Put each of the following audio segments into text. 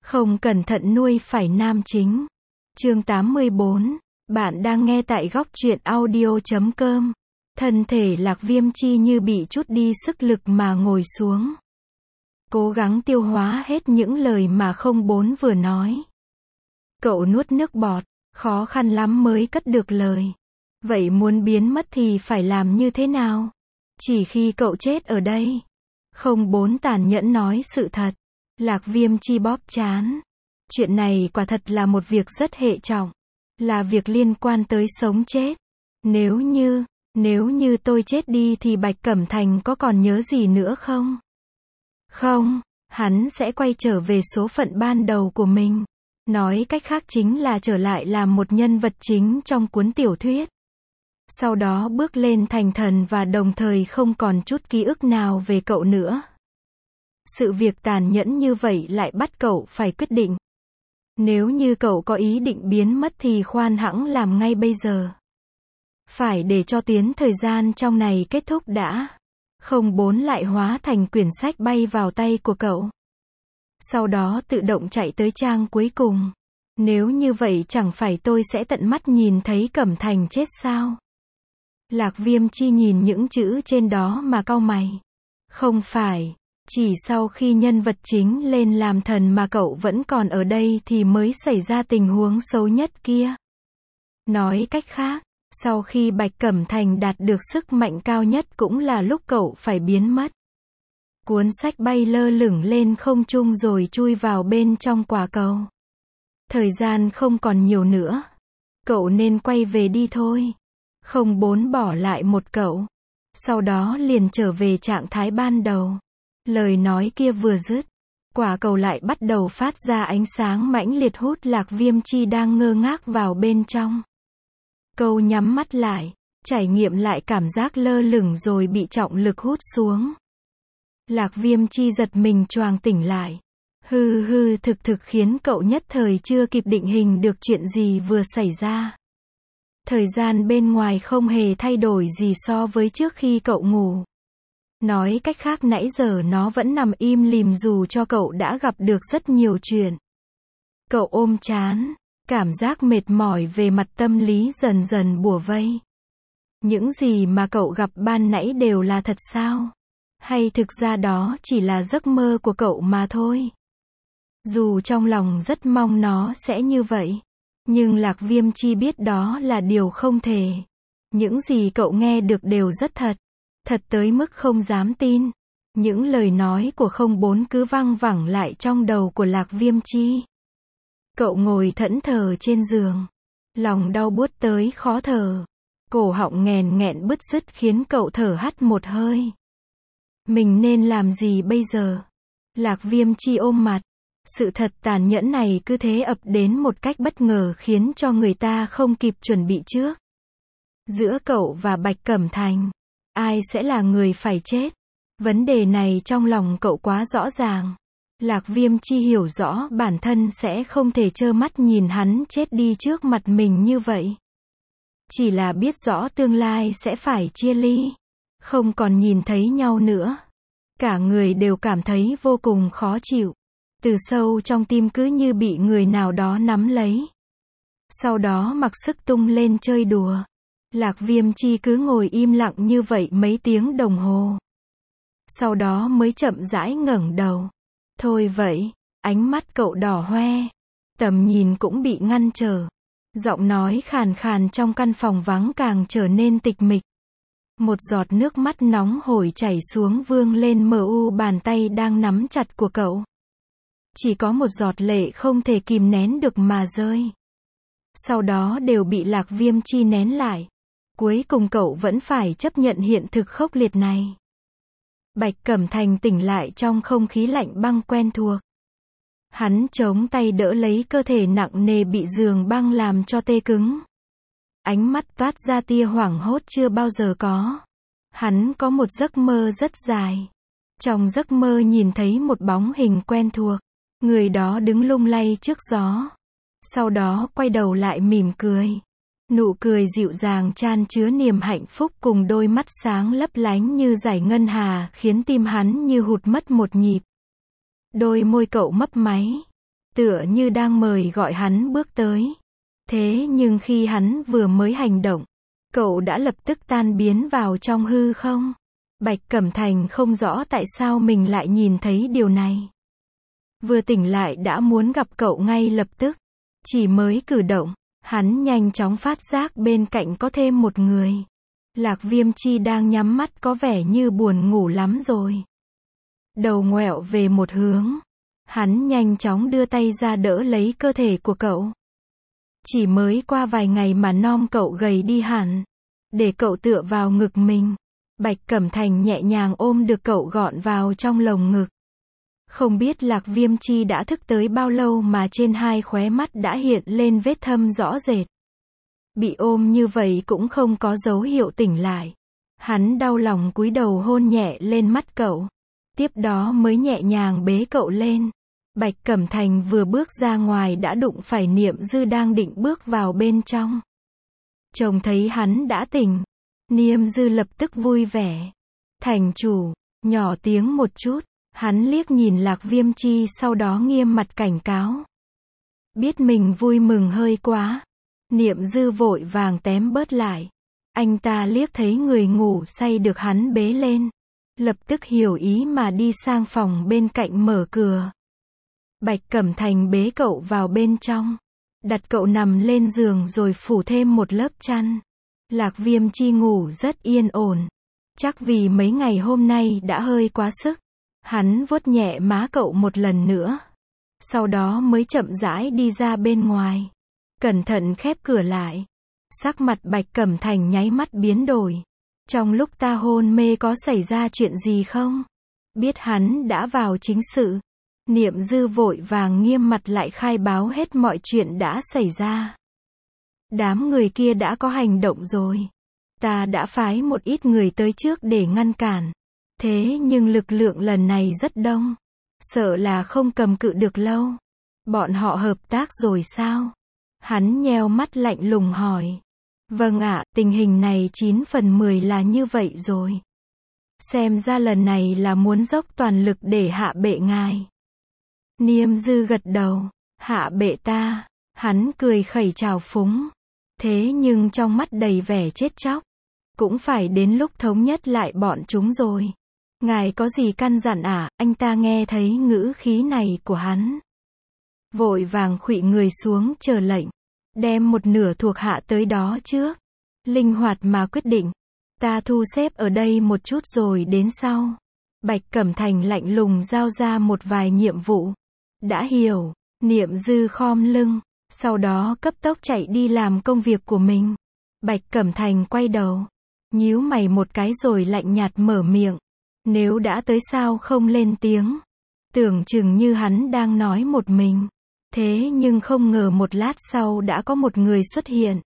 Không cẩn thận nuôi phải nam chính. Chương 84. Bạn đang nghe tại góc truyện audio.com. Thân thể Lạc Viêm Chi như bị trút đi sức lực mà ngồi xuống. Cố gắng tiêu hóa hết những lời mà không bốn vừa nói. Cậu nuốt nước bọt, khó khăn lắm mới cất được lời. Vậy muốn biến mất thì phải làm như thế nào? Chỉ khi cậu chết ở đây. Không bốn tàn nhẫn nói sự thật. Lạc Viêm Chi bóp trán. Chuyện này quả thật là một việc rất hệ trọng. Là việc liên quan tới sống chết. Nếu như tôi chết đi thì Bạch Cẩm Thành có còn nhớ gì nữa không? Không, hắn sẽ quay trở về số phận ban đầu của mình. Nói cách khác chính là trở lại làm một nhân vật chính trong cuốn tiểu thuyết. Sau đó bước lên thành thần và đồng thời không còn chút ký ức nào về cậu nữa. Sự việc tàn nhẫn như vậy lại bắt cậu phải quyết định. Nếu như cậu có ý định biến mất thì khoan hãng làm ngay bây giờ. Phải để cho tuyến thời gian trong này kết thúc đã. Không bốn lại hóa thành quyển sách bay vào tay của cậu. Sau đó tự động chạy tới trang cuối cùng. Nếu như vậy chẳng phải tôi sẽ tận mắt nhìn thấy Cẩm Thành chết sao? Lạc Viêm Chi nhìn những chữ trên đó mà cau mày. Không phải, chỉ sau khi nhân vật chính lên làm thần mà cậu vẫn còn ở đây thì mới xảy ra tình huống xấu nhất kia. Nói cách khác, sau khi Bạch Cẩm Thành đạt được sức mạnh cao nhất cũng là lúc cậu phải biến mất. Cuốn sách bay lơ lửng lên không trung rồi chui vào bên trong quả cầu. Thời gian không còn nhiều nữa. Cậu nên quay về đi thôi. Không bốn bỏ lại một cậu. Sau đó liền trở về trạng thái ban đầu. Lời nói kia vừa dứt. Quả cầu lại bắt đầu phát ra ánh sáng mãnh liệt hút Lạc Viêm Chi đang ngơ ngác vào bên trong. Cậu nhắm mắt lại. Trải nghiệm lại cảm giác lơ lửng rồi bị trọng lực hút xuống. Lạc Viêm Chi giật mình choàng tỉnh lại. Thực khiến cậu nhất thời chưa kịp định hình được chuyện gì vừa xảy ra. Thời gian bên ngoài không hề thay đổi gì so với trước khi cậu ngủ. Nói cách khác nãy giờ nó vẫn nằm im lìm dù cho cậu đã gặp được rất nhiều chuyện. Cậu ôm trán, cảm giác mệt mỏi về mặt tâm lý dần dần bủa vây. Những gì mà cậu gặp ban nãy đều là thật sao? Hay thực ra đó chỉ là giấc mơ của cậu mà thôi? Dù trong lòng rất mong nó sẽ như vậy. Nhưng Lạc Viêm Chi biết đó là điều không thể. Những gì cậu nghe được đều rất thật. Thật tới mức không dám tin. Những lời nói của không bốn cứ văng vẳng lại trong đầu của Lạc Viêm Chi. Cậu ngồi thẫn thờ trên giường. Lòng đau buốt tới khó thở. Cổ họng nghẹn nghẹn bứt rứt khiến cậu thở hắt một hơi. Mình nên làm gì bây giờ? Lạc Viêm Chi ôm mặt. Sự thật tàn nhẫn này cứ thế ập đến một cách bất ngờ khiến cho người ta không kịp chuẩn bị trước. Giữa cậu và Bạch Cẩm Thành, ai sẽ là người phải chết? Vấn đề này trong lòng cậu quá rõ ràng. Lạc Viêm Chi hiểu rõ bản thân sẽ không thể trơ mắt nhìn hắn chết đi trước mặt mình như vậy. Chỉ là biết rõ tương lai sẽ phải chia ly. Không còn nhìn thấy nhau nữa. Cả người đều cảm thấy vô cùng khó chịu. Từ sâu trong tim cứ như bị người nào đó nắm lấy. Sau đó mặc sức tung lên chơi đùa. Lạc Viêm Chi cứ ngồi im lặng như vậy mấy tiếng đồng hồ. Sau đó mới chậm rãi ngẩng đầu. Thôi vậy, ánh mắt cậu đỏ hoe. Tầm nhìn cũng bị ngăn trở. Giọng nói khàn khàn trong căn phòng vắng càng trở nên tịch mịch. Một giọt nước mắt nóng hổi chảy xuống vương lên mờ u bàn tay đang nắm chặt của cậu. Chỉ có một giọt lệ không thể kìm nén được mà rơi. Sau đó đều bị Lạc Viêm Chi nén lại. Cuối cùng cậu vẫn phải chấp nhận hiện thực khốc liệt này. Bạch Cẩm Thành tỉnh lại trong không khí lạnh băng quen thuộc. Hắn chống tay đỡ lấy cơ thể nặng nề bị giường băng làm cho tê cứng. Ánh mắt toát ra tia hoảng hốt chưa bao giờ có. Hắn có một giấc mơ rất dài. Trong giấc mơ nhìn thấy một bóng hình quen thuộc. Người đó đứng lung lay trước gió. Sau đó quay đầu lại mỉm cười. Nụ cười dịu dàng chan chứa niềm hạnh phúc cùng đôi mắt sáng lấp lánh như dải ngân hà khiến tim hắn như hụt mất một nhịp. Đôi môi cậu mấp máy. tựa như đang mời gọi hắn bước tới. Thế nhưng khi hắn vừa mới hành động, cậu đã lập tức tan biến vào trong hư không. Bạch Cẩm Thành không rõ tại sao mình lại nhìn thấy điều này. Vừa tỉnh lại đã muốn gặp cậu ngay lập tức. Chỉ mới cử động, hắn nhanh chóng phát giác bên cạnh có thêm một người. Lạc Viêm Chi đang nhắm mắt có vẻ như buồn ngủ lắm rồi. Đầu ngoẹo về một hướng. Hắn nhanh chóng đưa tay ra đỡ lấy cơ thể của cậu. Chỉ mới qua vài ngày mà nom cậu gầy đi hẳn. Để cậu tựa vào ngực mình. Bạch Cẩm Thành nhẹ nhàng ôm được cậu gọn vào trong lồng ngực. Không biết Lạc Viêm Chi đã thức tới bao lâu mà trên hai khóe mắt đã hiện lên vết thâm rõ rệt. Bị ôm như vậy cũng không có dấu hiệu tỉnh lại. Hắn đau lòng cúi đầu hôn nhẹ lên mắt cậu. Tiếp đó mới nhẹ nhàng bế cậu lên. Bạch Cẩm Thành vừa bước ra ngoài đã đụng phải Niệm Dư đang định bước vào bên trong. Chồng thấy hắn đã tỉnh. Niệm Dư lập tức vui vẻ. Thành chủ, nhỏ tiếng một chút. Hắn liếc nhìn Lạc Viêm Chi sau đó nghiêm mặt cảnh cáo. Biết mình vui mừng hơi quá. Niệm Dư vội vàng tém bớt lại. Anh ta liếc thấy người ngủ say được hắn bế lên. Lập tức hiểu ý mà đi sang phòng bên cạnh mở cửa. Bạch Cẩm Thành bế cậu vào bên trong. Đặt cậu nằm lên giường rồi phủ thêm một lớp chăn. Lạc Viêm Chi ngủ rất yên ổn. Chắc vì mấy ngày hôm nay đã hơi quá sức. Hắn vuốt nhẹ má cậu một lần nữa. Sau đó mới chậm rãi đi ra bên ngoài. Cẩn thận khép cửa lại. Sắc mặt Bạch Cẩm Thành nháy mắt biến đổi. Trong lúc ta hôn mê có xảy ra chuyện gì không? Biết hắn đã vào chính sự. Niệm Dư vội vàng nghiêm mặt lại khai báo hết mọi chuyện đã xảy ra. Đám người kia đã có hành động rồi. Ta đã phái một ít người tới trước để ngăn cản. Thế nhưng lực lượng lần này rất đông. Sợ là không cầm cự được lâu. Bọn họ hợp tác rồi sao? Hắn nheo mắt lạnh lùng hỏi. Vâng ạ, tình hình này 9 phần 10 là như vậy rồi. Xem ra lần này là muốn dốc toàn lực để hạ bệ ngài. Niệm Dư gật đầu. Hạ bệ ta. Hắn cười khẩy trào phúng. Thế nhưng trong mắt đầy vẻ chết chóc. Cũng phải đến lúc thống nhất lại bọn chúng rồi. Ngài có gì căn dặn à? Anh ta nghe thấy ngữ khí này của hắn. Vội vàng khuỵu người xuống chờ lệnh. Đem một nửa thuộc hạ tới đó trước. Linh hoạt mà quyết định. Ta thu xếp ở đây một chút rồi đến sau. Bạch Cẩm Thành lạnh lùng giao ra một vài nhiệm vụ. Đã hiểu. Niệm Dư khom lưng. Sau đó cấp tốc chạy đi làm công việc của mình. Bạch Cẩm Thành quay đầu. Nhíu mày một cái rồi lạnh nhạt mở miệng. Nếu đã tới sao không lên tiếng. Tưởng chừng như hắn đang nói một mình. Thế nhưng không ngờ một lát sau đã có một người xuất hiện.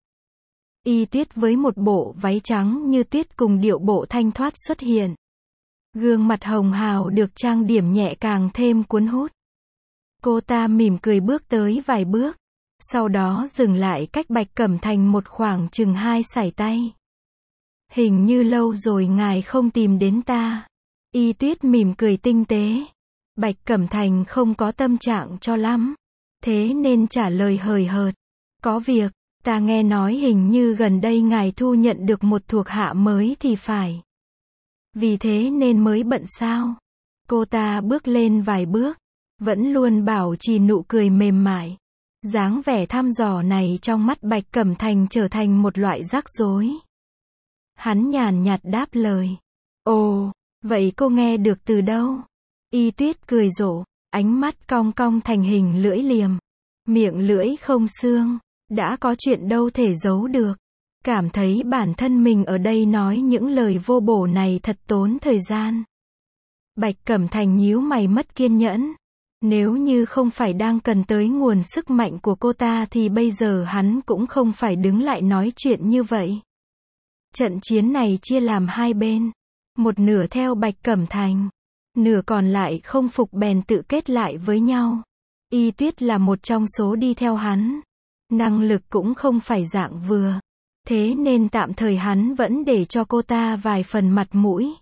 Y Tuyết với một bộ váy trắng như tuyết cùng điệu bộ thanh thoát xuất hiện. Gương mặt hồng hào được trang điểm nhẹ càng thêm cuốn hút. Cô ta mỉm cười bước tới vài bước. Sau đó dừng lại cách Bạch Cẩm Thành một khoảng chừng 2 sải tay. Hình như lâu rồi ngài không tìm đến ta. Y Tuyết mỉm cười tinh tế. Bạch Cẩm Thành không có tâm trạng cho lắm. Thế nên trả lời hời hợt. Có việc, ta nghe nói hình như gần đây ngài thu nhận được một thuộc hạ mới thì phải. Vì thế nên mới bận sao? Cô ta bước lên vài bước. Vẫn luôn bảo trì nụ cười mềm mại. Dáng vẻ thăm dò này trong mắt Bạch Cẩm Thành trở thành một loại rắc rối. Hắn nhàn nhạt đáp lời. Ồ, vậy cô nghe được từ đâu? Y Tuyết cười rộ, ánh mắt cong cong thành hình lưỡi liềm. Miệng lưỡi không xương, đã có chuyện đâu thể giấu được. Cảm thấy bản thân mình ở đây nói những lời vô bổ này thật tốn thời gian. Bạch Cẩm Thành nhíu mày mất kiên nhẫn. Nếu như không phải đang cần tới nguồn sức mạnh của cô ta thì bây giờ hắn cũng không phải đứng lại nói chuyện như vậy. Trận chiến này chia làm hai bên. Một nửa theo Bạch Cẩm Thành. Nửa còn lại không phục bèn tự kết lại với nhau. Y Tuyết là một trong số đi theo hắn. Năng lực cũng không phải dạng vừa. Thế nên tạm thời hắn vẫn để cho cô ta vài phần mặt mũi.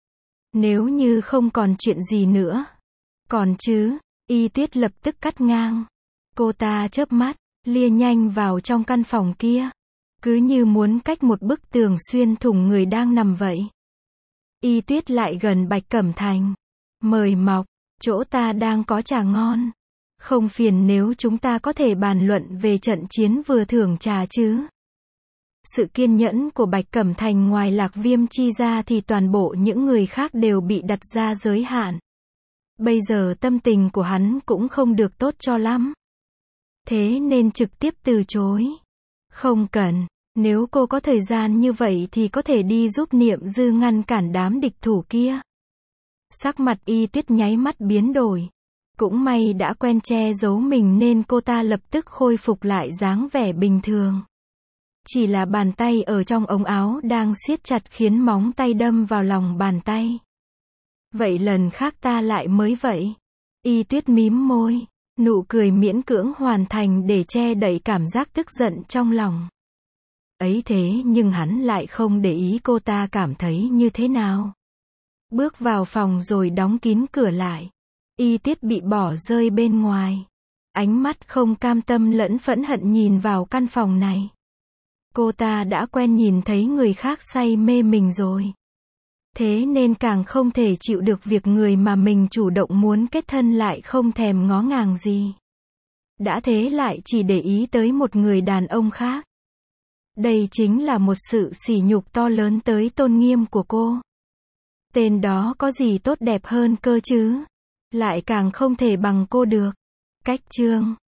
Nếu như không còn chuyện gì nữa. Còn chứ, Y Tuyết lập tức cắt ngang. Cô ta chớp mắt, lia nhanh vào trong căn phòng kia. Cứ như muốn cách một bức tường xuyên thủng người đang nằm vậy. Y Tuyết lại gần Bạch Cẩm Thành. Mời mọc, chỗ ta đang có trà ngon. Không phiền nếu chúng ta có thể bàn luận về trận chiến vừa thưởng trà chứ. Sự kiên nhẫn của Bạch Cẩm Thành ngoài Lạc Viêm Chi ra thì toàn bộ những người khác đều bị đặt ra giới hạn. Bây giờ tâm tình của hắn cũng không được tốt cho lắm. Thế nên trực tiếp từ chối. Không cần, nếu cô có thời gian như vậy thì có thể đi giúp Niệm Dư ngăn cản đám địch thủ kia. Sắc mặt Y Tuyết nháy mắt biến đổi. Cũng may đã quen che giấu mình nên cô ta lập tức khôi phục lại dáng vẻ bình thường. Chỉ là bàn tay ở trong ống áo đang siết chặt khiến móng tay đâm vào lòng bàn tay. Vậy lần khác ta lại mới vậy. Y Tuyết mím môi, nụ cười miễn cưỡng hoàn thành để che đậy cảm giác tức giận trong lòng. Ấy thế nhưng hắn lại không để ý cô ta cảm thấy như thế nào. Bước vào phòng rồi đóng kín cửa lại. Y Tuyết bị bỏ rơi bên ngoài. Ánh mắt không cam tâm lẫn phẫn hận nhìn vào căn phòng này. Cô ta đã quen nhìn thấy người khác say mê mình rồi. Thế nên càng không thể chịu được việc người mà mình chủ động muốn kết thân lại không thèm ngó ngàng gì. Đã thế lại chỉ để ý tới một người đàn ông khác. Đây chính là một sự sỉ nhục to lớn tới tôn nghiêm của cô. Tên đó có gì tốt đẹp hơn cơ chứ? Lại càng không thể bằng cô được. Cách chương